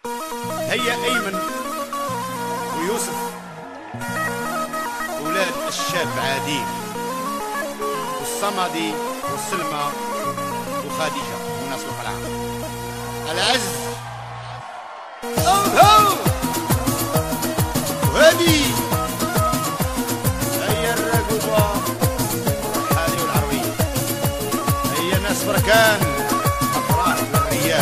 هيا أيمن ويوسف أولاد الشاب عادل والصمدي وسلمى وخديجة والناس القلعة العز وهادي هيا الرقبة والحالي والعروية هيا ناس بركان أفراح والرياح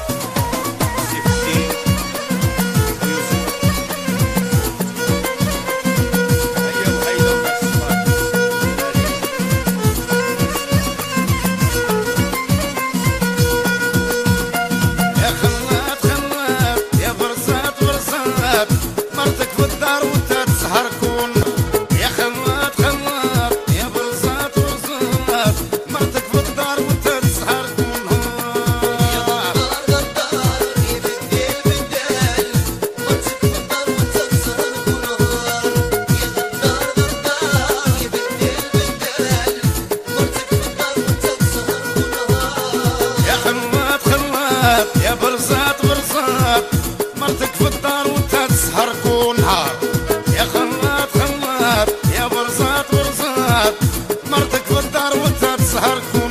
يا برزات برزات مرتك في الدار وانت تسهر كل نهار يا خلاط خلاط يا برزات برزات مرتك في الدار وانت تسهر كل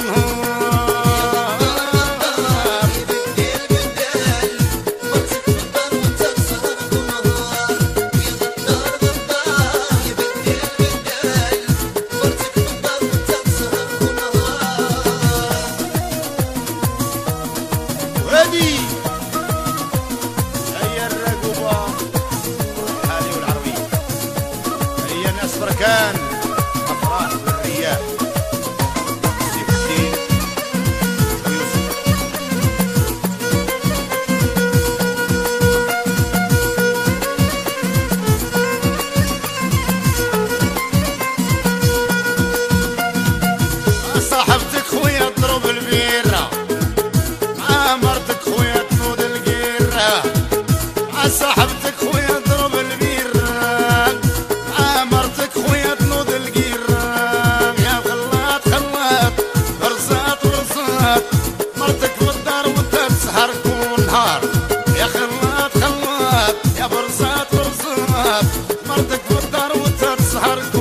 بركان أفراح والرياح سيف الدين ويوسف صاحبتك خويا اضرب البيرة مع مرتك خويا تنود القيرة مع صاحبتك خويا اضرب البيرة مع مرتك خويا تنود القيرة يا خلاط خلاط برزات برزات مرتك في الدار وانت تسهر كل نهار يا خلاط خلاط يا برزات برزات مرتك في الدار وانت تسهر كل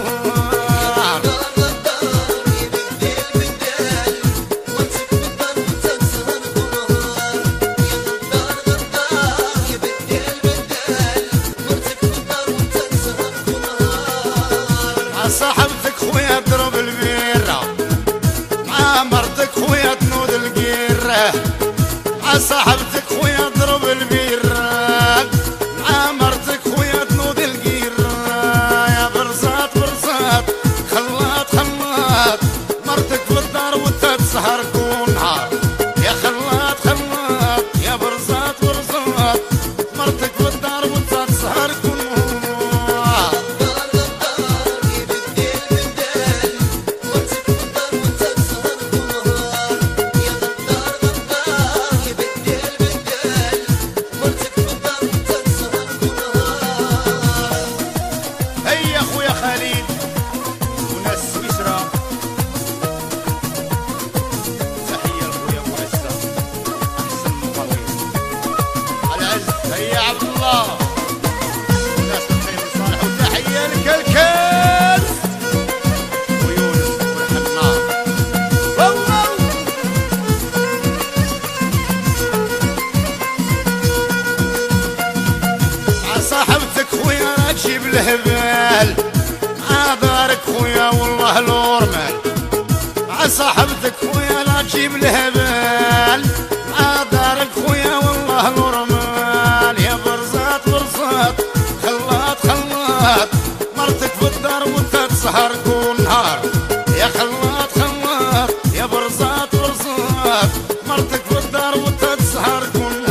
صاحبتك خويا اضرب البيرة مع مرتك خويا تنود القيرة مع صاحبتك خويا اضرب البيرة مع مرتك خويا تنود القيرة يا برزات برزات خلاط خلاط مرتك في الدار وانت تسهر كل نهار يا خلاط خلاط يا برزات برزات مرتك في الدار وانت تسهر كل نهار خالد وناس سويسرا تحية لخويا ابو عزة احسن مقاومين العز هيا عبد الله وناس الخير صالح وتحية لكلكل ويونس والحنار مع صاحبتك خويا راكشي بالهبال دارك خويا والله الورمال مع صاحبتك خويا لا تجيب الهبال مع دارك خويا والله الورمال يا برزات برزات خلاط خلاط مرتك في الدار وانت تسهر كل نهار يا خلاط خلاط يا برزات برزات مرتك في الدار وانت تسهر كل نهار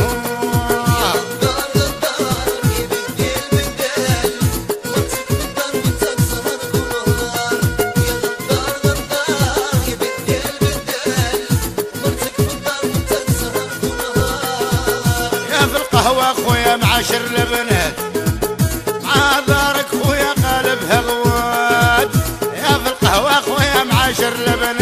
قهوة خويا معاشر البنات مع دارك خويا قالبها غواد يا في القهوة خويا معاشر البنات